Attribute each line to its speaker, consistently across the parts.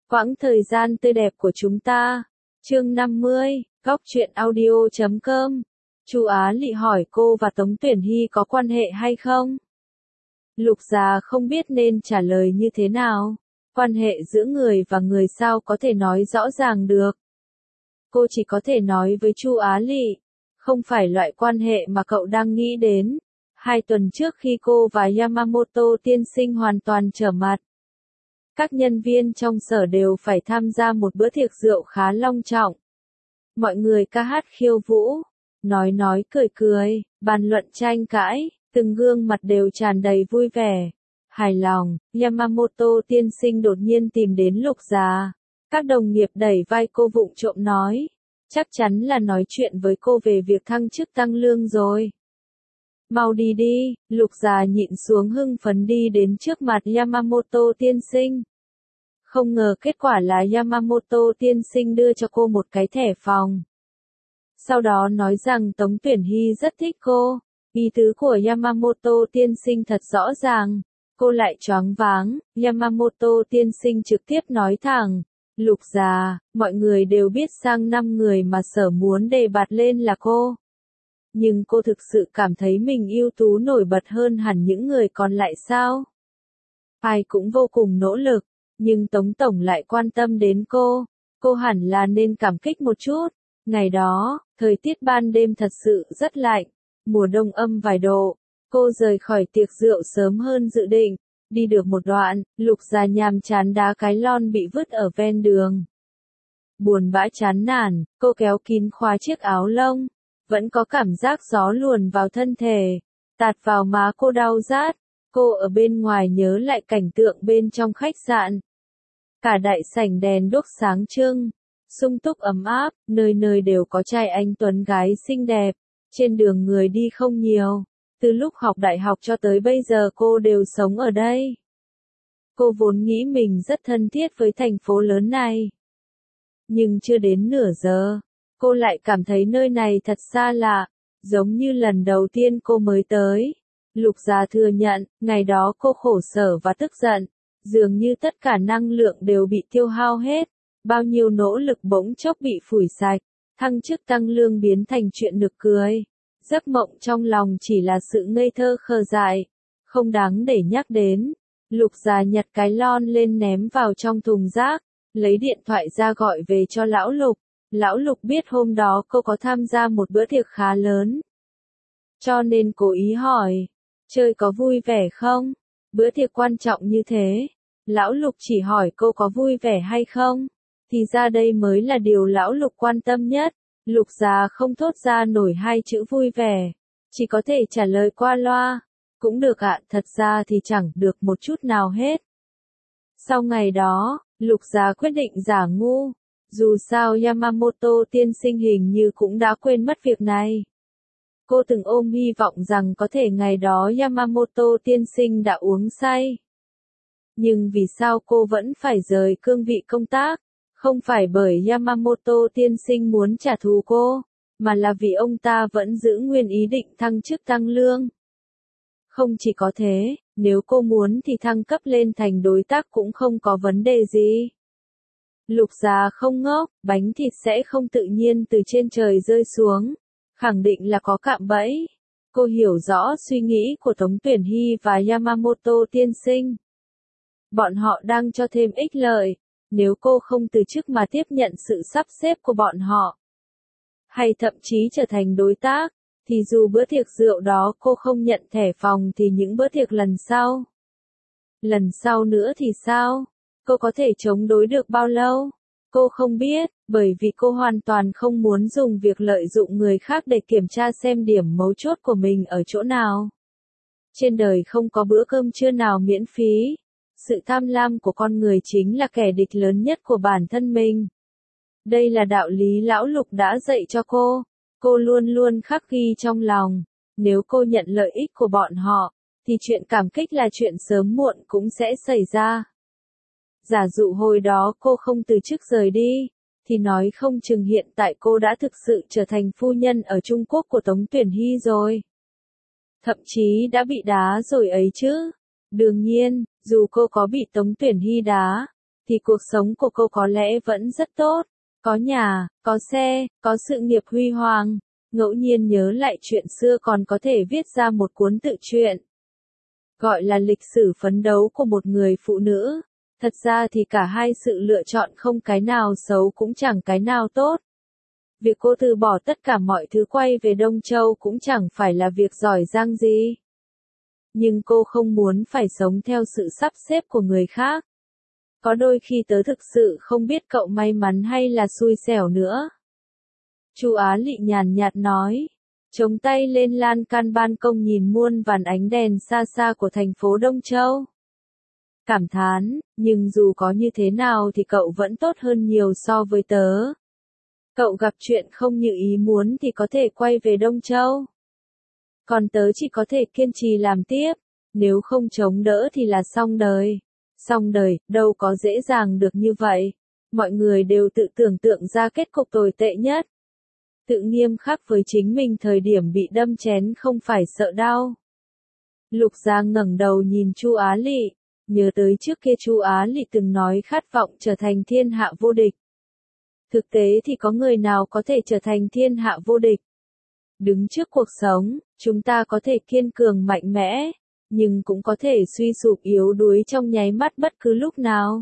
Speaker 1: Quãng thời gian tươi đẹp của chúng ta. Chương 50, Góc truyện audio.com. Chu Á Lị hỏi cô và Tống Tuyển Hy có quan hệ hay không? Lục Già không biết nên trả lời như thế nào. Quan hệ giữa người và người sao có thể nói rõ ràng được. Cô chỉ có thể nói với Chu Á Lị, không phải loại quan hệ mà cậu đang nghĩ đến. 2 tuần trước khi cô và Yamamoto tiên sinh hoàn toàn trở mặt, các nhân viên trong sở đều phải tham gia một bữa tiệc rượu khá long trọng. Mọi người ca hát khiêu vũ, nói cười cười, bàn luận tranh cãi, từng gương mặt đều tràn đầy vui vẻ, hài lòng. Yamamoto tiên sinh đột nhiên tìm đến Lục Già. Các đồng nghiệp đẩy vai cô vụng trộm nói, chắc chắn là nói chuyện với cô về việc thăng chức tăng lương rồi. Mau đi đi. Lục Già nhịn xuống hưng phấn đi đến trước mặt Yamamoto tiên sinh. Không ngờ kết quả là Yamamoto tiên sinh đưa cho cô một cái thẻ phòng. Sau đó nói rằng Tống Tuyển Hy rất thích cô. Ý tứ của Yamamoto tiên sinh thật rõ ràng. Cô lại choáng váng. Yamamoto tiên sinh trực tiếp nói thẳng, Lục Già, mọi người đều biết sang năm người mà sở muốn đề bạt lên là cô. Nhưng cô thực sự cảm thấy mình ưu tú nổi bật hơn hẳn những người còn lại sao? Ai cũng vô cùng nỗ lực, nhưng Tống Tổng lại quan tâm đến cô hẳn là nên cảm kích một chút. Ngày đó, thời tiết ban đêm thật sự rất lạnh, mùa đông âm vài độ, cô rời khỏi tiệc rượu sớm hơn dự định. Đi được một đoạn, Lục Già nhàm chán đá cái lon bị vứt ở ven đường. Buồn bã chán nản, cô kéo kín khóa chiếc áo lông. Vẫn có cảm giác gió luồn vào thân thể, tạt vào má cô đau rát. Cô ở bên ngoài nhớ lại cảnh tượng bên trong khách sạn. Cả đại sảnh đèn đuốc sáng trưng, sung túc ấm áp, nơi nơi đều có trai anh tuấn gái xinh đẹp. Trên đường người đi không nhiều, từ lúc học đại học cho tới bây giờ cô đều sống ở đây. Cô vốn nghĩ mình rất thân thiết với thành phố lớn này. Nhưng chưa đến nửa giờ, cô lại cảm thấy nơi này thật xa lạ, giống như lần đầu tiên cô mới tới. Lục Già thừa nhận, ngày đó cô khổ sở và tức giận, dường như tất cả năng lượng đều bị tiêu hao hết, bao nhiêu nỗ lực bỗng chốc bị phủi sạch, thăng chức tăng lương biến thành chuyện nực cười. Giấc mộng trong lòng chỉ là sự ngây thơ khờ dại, không đáng để nhắc đến. Lục Già nhặt cái lon lên ném vào trong thùng rác, lấy điện thoại ra gọi về cho Lão Lục. Lão Lục biết hôm đó cô có tham gia một bữa tiệc khá lớn, cho nên cố ý hỏi, chơi có vui vẻ không? Bữa tiệc quan trọng như thế, Lão Lục chỉ hỏi cô có vui vẻ hay không? Thì ra đây mới là điều Lão Lục quan tâm nhất. Lục Già không thốt ra nổi 2 chữ vui vẻ, chỉ có thể trả lời qua loa, cũng được ạ, thật ra thì chẳng được một chút nào hết. Sau ngày đó, Lục Già quyết định giả ngu. Dù sao Yamamoto tiên sinh hình như cũng đã quên mất việc này. Cô từng ôm hy vọng rằng có thể ngày đó Yamamoto tiên sinh đã uống say. Nhưng vì sao cô vẫn phải rời cương vị công tác? Không phải bởi Yamamoto tiên sinh muốn trả thù cô, mà là vì ông ta vẫn giữ nguyên ý định thăng chức tăng lương. Không chỉ có thế, nếu cô muốn thì thăng cấp lên thành đối tác cũng không có vấn đề gì. Lục Già không ngốc, bánh thịt sẽ không tự nhiên từ trên trời rơi xuống, khẳng định là có cạm bẫy. Cô hiểu rõ suy nghĩ của Tống Tuyển Hy và Yamamoto tiên sinh. Bọn họ đang cho thêm ích lợi, nếu cô không từ chức mà tiếp nhận sự sắp xếp của bọn họ, hay thậm chí trở thành đối tác, thì dù bữa tiệc rượu đó cô không nhận thẻ phòng thì những bữa tiệc lần sau nữa thì sao? Cô có thể chống đối được bao lâu? Cô không biết, bởi vì cô hoàn toàn không muốn dùng việc lợi dụng người khác để kiểm tra xem điểm mấu chốt của mình ở chỗ nào. Trên đời không có bữa cơm trưa nào miễn phí. Sự tham lam của con người chính là kẻ địch lớn nhất của bản thân mình. Đây là đạo lý Lão Lục đã dạy cho cô luôn luôn khắc ghi trong lòng. Nếu cô nhận lợi ích của bọn họ, thì chuyện cảm kích là chuyện sớm muộn cũng sẽ xảy ra. Giả dụ hồi đó cô không từ chức rời đi, thì nói không chừng hiện tại cô đã thực sự trở thành phu nhân ở Trung Quốc của Tống Tuyển Hy rồi. Thậm chí đã bị đá rồi ấy chứ. Đương nhiên, dù cô có bị Tống Tuyển Hy đá, thì cuộc sống của cô có lẽ vẫn rất tốt. Có nhà, có xe, có sự nghiệp huy hoàng. Ngẫu nhiên nhớ lại chuyện xưa còn có thể viết ra một cuốn tự truyện. Gọi là lịch sử phấn đấu của một người phụ nữ. Thật ra thì cả hai sự lựa chọn không cái nào xấu cũng chẳng cái nào tốt. Việc cô từ bỏ tất cả mọi thứ quay về Đông Châu cũng chẳng phải là việc giỏi giang gì. Nhưng cô không muốn phải sống theo sự sắp xếp của người khác. Có đôi khi tớ thực sự không biết cậu may mắn hay là xui xẻo nữa. Chu Á Lị nhàn nhạt nói, chống tay lên lan can ban công nhìn muôn vàn ánh đèn xa xa của thành phố Đông Châu. Cảm thán, nhưng dù có như thế nào thì cậu vẫn tốt hơn nhiều so với tớ. Cậu gặp chuyện không như ý muốn thì có thể quay về Đông Châu. Còn tớ chỉ có thể kiên trì làm tiếp, nếu không chống đỡ thì là xong đời. Xong đời, đâu có dễ dàng được như vậy. Mọi người đều tự tưởng tượng ra kết cục tồi tệ nhất. Tự nghiêm khắc với chính mình thời điểm bị đâm chén không phải sợ đau. Lục Giang ngẩng đầu nhìn Chu Á Lị, nhớ tới trước kia Chu Á Lị từng nói khát vọng trở thành thiên hạ vô địch. Thực tế thì có người nào có thể trở thành thiên hạ vô địch? Đứng trước cuộc sống, chúng ta có thể kiên cường mạnh mẽ, nhưng cũng có thể suy sụp yếu đuối trong nháy mắt bất cứ lúc nào.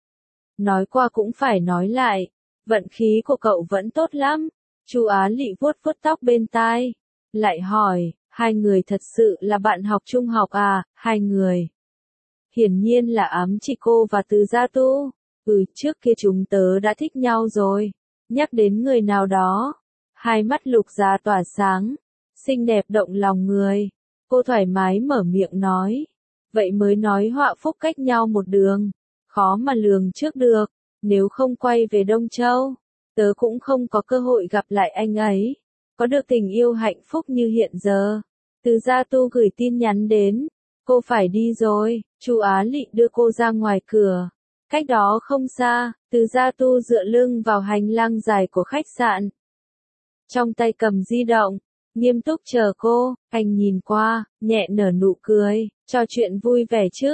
Speaker 1: Nói qua cũng phải nói lại, vận khí của cậu vẫn tốt lắm. Chu Á Lị vuốt vuốt tóc bên tai, lại hỏi, hai người thật sự là bạn học trung học à? Hai người. Hiển nhiên là ám chỉ cô và Từ Gia Tu. Trước kia chúng tớ đã thích nhau rồi. Nhắc đến người nào đó, hai mắt Lục Gia tỏa sáng, xinh đẹp động lòng người. Cô thoải mái mở miệng nói, vậy mới nói họa phúc cách nhau một đường, khó mà lường trước được, nếu không quay về Đông Châu, tớ cũng không có cơ hội gặp lại anh ấy, có được tình yêu hạnh phúc như hiện giờ. Từ Gia Tu gửi tin nhắn đến, cô phải đi rồi. Chu Á Lị đưa cô ra ngoài cửa. Cách đó không xa, Từ Gia Tu dựa lưng vào hành lang dài của khách sạn. Trong tay cầm di động, nghiêm túc chờ cô, anh nhìn qua, nhẹ nở nụ cười, trò chuyện vui vẻ chứ?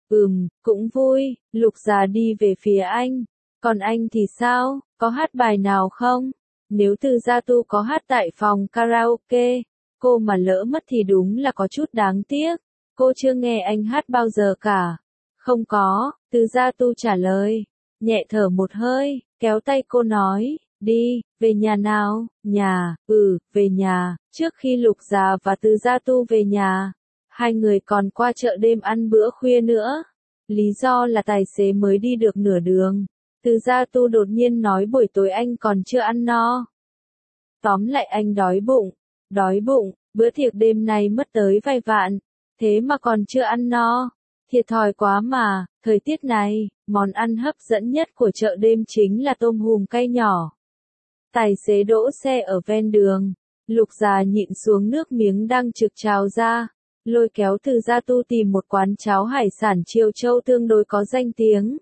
Speaker 1: Cũng vui. Lục Gia đi về phía anh. Còn anh thì sao, có hát bài nào không? Nếu Từ Gia Tu có hát tại phòng karaoke, cô mà lỡ mất thì đúng là có chút đáng tiếc. Cô chưa nghe anh hát bao giờ cả. Không có, Từ Gia Tu trả lời, nhẹ thở một hơi, kéo tay cô nói, đi, về nhà nào? Nhà, về nhà. Trước khi Lục Gia và Từ Gia Tu về nhà, hai người còn qua chợ đêm ăn bữa khuya nữa. Lý do là tài xế mới đi được nửa đường. Từ Gia Tu đột nhiên nói buổi tối anh còn chưa ăn no. Tóm lại anh đói bụng, bữa tiệc đêm này mất tới vài vạn, thế mà còn chưa ăn no. Thiệt thòi quá mà, thời tiết này, món ăn hấp dẫn nhất của chợ đêm chính là tôm hùm cay nhỏ. Tài xế đỗ xe ở ven đường, Lục Gia nhịn xuống nước miếng đang trực trào ra, lôi kéo Từ Gia Tu tìm một quán cháo hải sản Triều Châu tương đối có danh tiếng.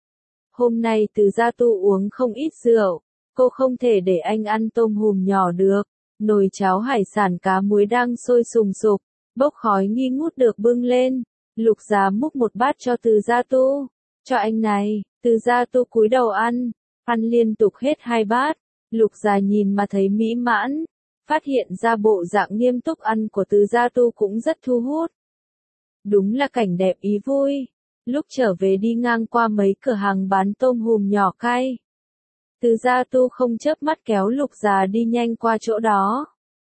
Speaker 1: Hôm nay Từ Gia Tu uống không ít rượu, cô không thể để anh ăn tôm hùm nhỏ được. Nồi cháo hải sản cá muối đang sôi sùng sục, bốc khói nghi ngút được bưng lên. Lục Gia múc một bát cho Từ Gia Tu. Cho anh này. Từ Gia Tu cúi đầu ăn liên tục hết 2 bát. Lục Gia nhìn mà thấy mỹ mãn, phát hiện ra bộ dạng nghiêm túc ăn của Từ Gia Tu cũng rất thu hút. Đúng là cảnh đẹp ý vui. Lúc trở về đi ngang qua mấy cửa hàng bán tôm hùm nhỏ cay. Từ Gia Tu không chớp mắt kéo Lục Gia đi nhanh qua chỗ đó.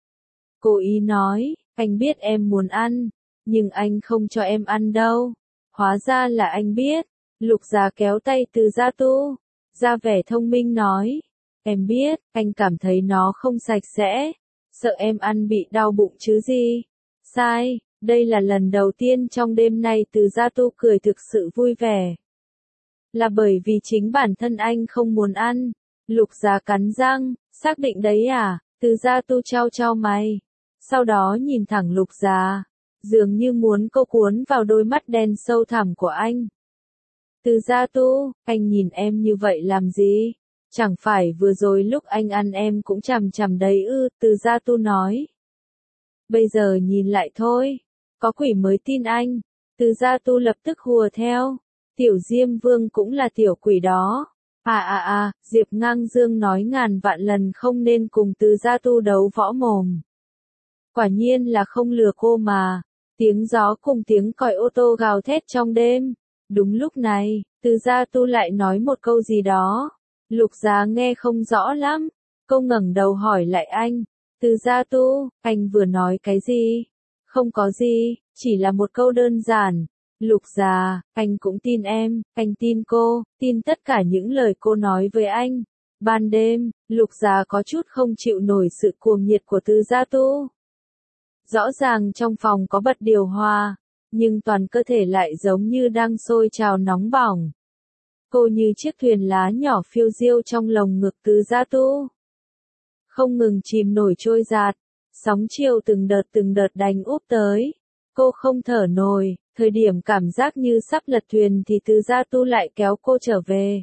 Speaker 1: Cố ý nói, anh biết em muốn ăn, nhưng anh không cho em ăn đâu. Hóa ra là anh biết. Lục Gia kéo tay Từ Gia Tu, ra vẻ thông minh nói, em biết, anh cảm thấy nó không sạch sẽ, sợ em ăn bị đau bụng chứ gì. Sai, đây là lần đầu tiên trong đêm nay Từ Gia Tu cười thực sự vui vẻ. Là bởi vì chính bản thân anh không muốn ăn. Lục Gia cắn răng, xác định đấy à? Từ Gia Tu trao trao mày, sau đó nhìn thẳng Lục Gia, dường như muốn cô cuốn vào đôi mắt đen sâu thẳm của anh. Từ Gia Tu, anh nhìn em như vậy làm gì? Chẳng phải vừa rồi lúc anh ăn em cũng chằm chằm đấy ư? Từ Gia Tu nói. Bây giờ nhìn lại thôi, có quỷ mới tin anh. Từ Gia Tu lập tức hùa theo. Tiểu Diêm Vương cũng là tiểu quỷ đó. Diệp Ngang Dương nói ngàn vạn lần không nên cùng Từ Gia Tu đấu võ mồm. Quả nhiên là không lừa cô mà. Tiếng gió cùng tiếng còi ô tô gào thét trong đêm. Đúng lúc này, Từ Gia Tu lại nói một câu gì đó. Lục Giá nghe không rõ lắm. Cô ngẩng đầu hỏi lại anh. Từ Gia Tu, anh vừa nói cái gì? Không có gì, chỉ là một câu đơn giản. Lục Giá, anh cũng tin em, anh tin cô, tin tất cả những lời cô nói với anh. Ban đêm, Lục Giá có chút không chịu nổi sự cuồng nhiệt của Từ Gia Tu. Rõ ràng trong phòng có bật điều hòa, nhưng toàn cơ thể lại giống như đang sôi trào nóng bỏng. Cô như chiếc thuyền lá nhỏ phiêu diêu trong lồng ngực Từ Gia Tu. Không ngừng chìm nổi trôi dạt, sóng chiều từng đợt đánh úp tới. Cô không thở nổi, thời điểm cảm giác như sắp lật thuyền thì Từ Gia Tu lại kéo cô trở về.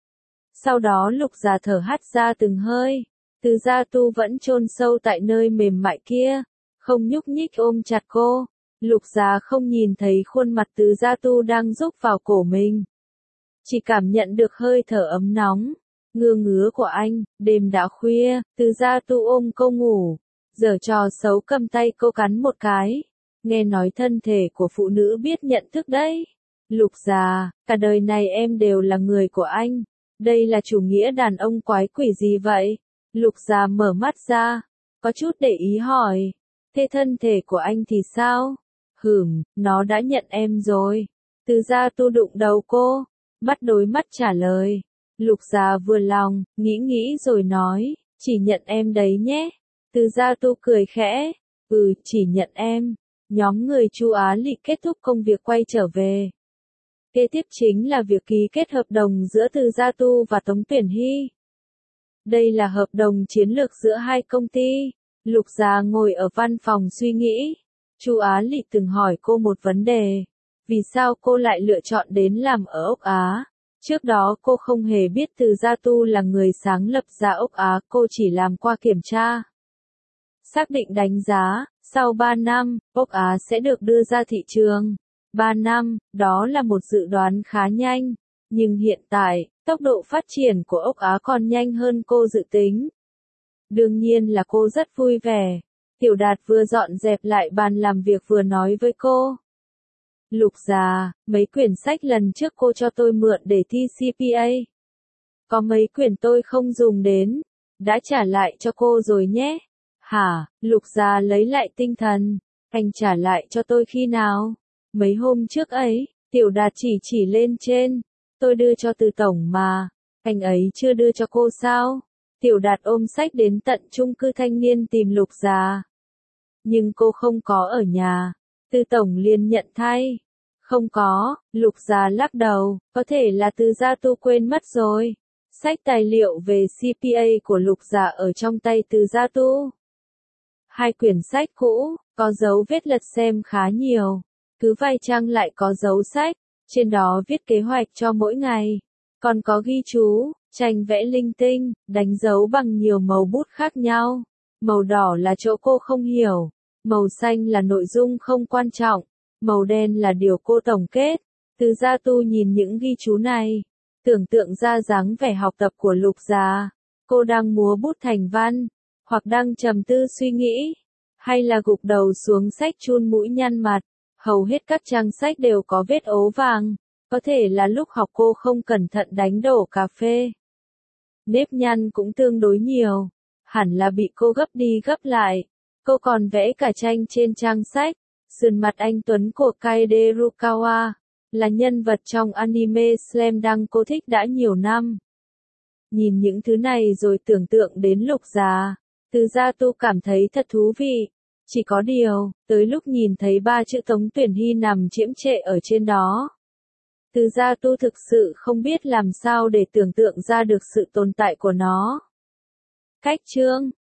Speaker 1: Sau đó Lục Giá thở hắt ra từng hơi, Từ Gia Tu vẫn chôn sâu tại nơi mềm mại kia, không nhúc nhích ôm chặt cô. Lục Giá không nhìn thấy khuôn mặt Từ Gia Tu đang rúc vào cổ mình. Chỉ cảm nhận được hơi thở ấm nóng, ngứa ngứa của anh. Đêm đã khuya, Từ Gia Tu ôm cô ngủ, giở trò xấu cầm tay cô cắn một cái. Nghe nói thân thể của phụ nữ biết nhận thức đấy. Lục Giá, cả đời này em đều là người của anh. Đây là chủ nghĩa đàn ông quái quỷ gì vậy? Lục Giá mở mắt ra, có chút để ý hỏi. Thế thân thể của anh thì sao? Nó đã nhận em rồi. Từ Gia Tu đụng đầu cô, mắt đối mắt trả lời. Lục Giá vừa lòng, nghĩ rồi nói, chỉ nhận em đấy nhé. Từ Gia Tu cười khẽ, chỉ nhận em. Nhóm người Chu Á Lị kết thúc công việc quay trở về. Kế tiếp chính là việc ký kết hợp đồng giữa Từ Gia Tu và Tống Tuyển Hy. Đây là hợp đồng chiến lược giữa hai công ty. Lục Giá ngồi ở văn phòng suy nghĩ. Chu Á Lị từng hỏi cô một vấn đề. Vì sao cô lại lựa chọn đến làm ở Ốc Á? Trước đó cô không hề biết Từ Gia Tu là người sáng lập ra Ốc Á, cô chỉ làm qua kiểm tra. Xác định đánh giá, sau 3 năm, Ốc Á sẽ được đưa ra thị trường. 3 năm, đó là một dự đoán khá nhanh. Nhưng hiện tại, tốc độ phát triển của Ốc Á còn nhanh hơn cô dự tính. Đương nhiên là cô rất vui vẻ. Tiểu Đạt vừa dọn dẹp lại bàn làm việc vừa nói với cô. Lục Giá, mấy quyển sách lần trước cô cho tôi mượn để thi CPA. Có mấy quyển tôi không dùng đến, đã trả lại cho cô rồi nhé. Hả? Lục Giá lấy lại tinh thần. Anh trả lại cho tôi khi nào? Mấy hôm trước ấy. Tiểu Đạt chỉ lên trên. Tôi đưa cho Từ tổng mà. Anh ấy chưa đưa cho cô sao? Tiểu Đạt ôm sách đến tận chung cư thanh niên tìm Lục Giá. Nhưng cô không có ở nhà. Từ tổng liền nhận thay. Không có. Lục Giá lắc đầu. Có thể là Từ Gia Tu quên mất rồi. Sách tài liệu về CPA của Lục Giá ở trong tay Từ Gia Tu. 2 quyển sách cũ, có dấu vết lật xem khá nhiều. Cứ vài trang lại có dấu sách, trên đó viết kế hoạch cho mỗi ngày. Còn có ghi chú, tranh vẽ linh tinh, đánh dấu bằng nhiều màu bút khác nhau. Màu đỏ là chỗ cô không hiểu. Màu xanh là nội dung không quan trọng. Màu đen là điều cô tổng kết. Từ Gia Tu nhìn những ghi chú này, tưởng tượng ra dáng vẻ học tập của Lục Giá. Cô đang múa bút thành văn, hoặc đang trầm tư suy nghĩ, hay là gục đầu xuống sách chun mũi nhăn mặt. Hầu hết các trang sách đều có vết ố vàng, có thể là lúc học cô không cẩn thận đánh đổ cà phê. Nếp nhăn cũng tương đối nhiều, hẳn là bị cô gấp đi gấp lại. Cô còn vẽ cả tranh trên trang sách. Sườn mặt anh tuấn của Kaede Rukawa, là nhân vật trong anime Slam Dunk cô thích đã nhiều năm. Nhìn những thứ này rồi tưởng tượng đến Lục Giá, Từ Gia Tu cảm thấy thật thú vị. Chỉ có điều, tới lúc nhìn thấy 3 chữ Tống Tuyển Hy nằm chiếm trệ ở trên đó, Từ Gia Tu thực sự không biết làm sao để tưởng tượng ra được sự tồn tại của nó. Cách chương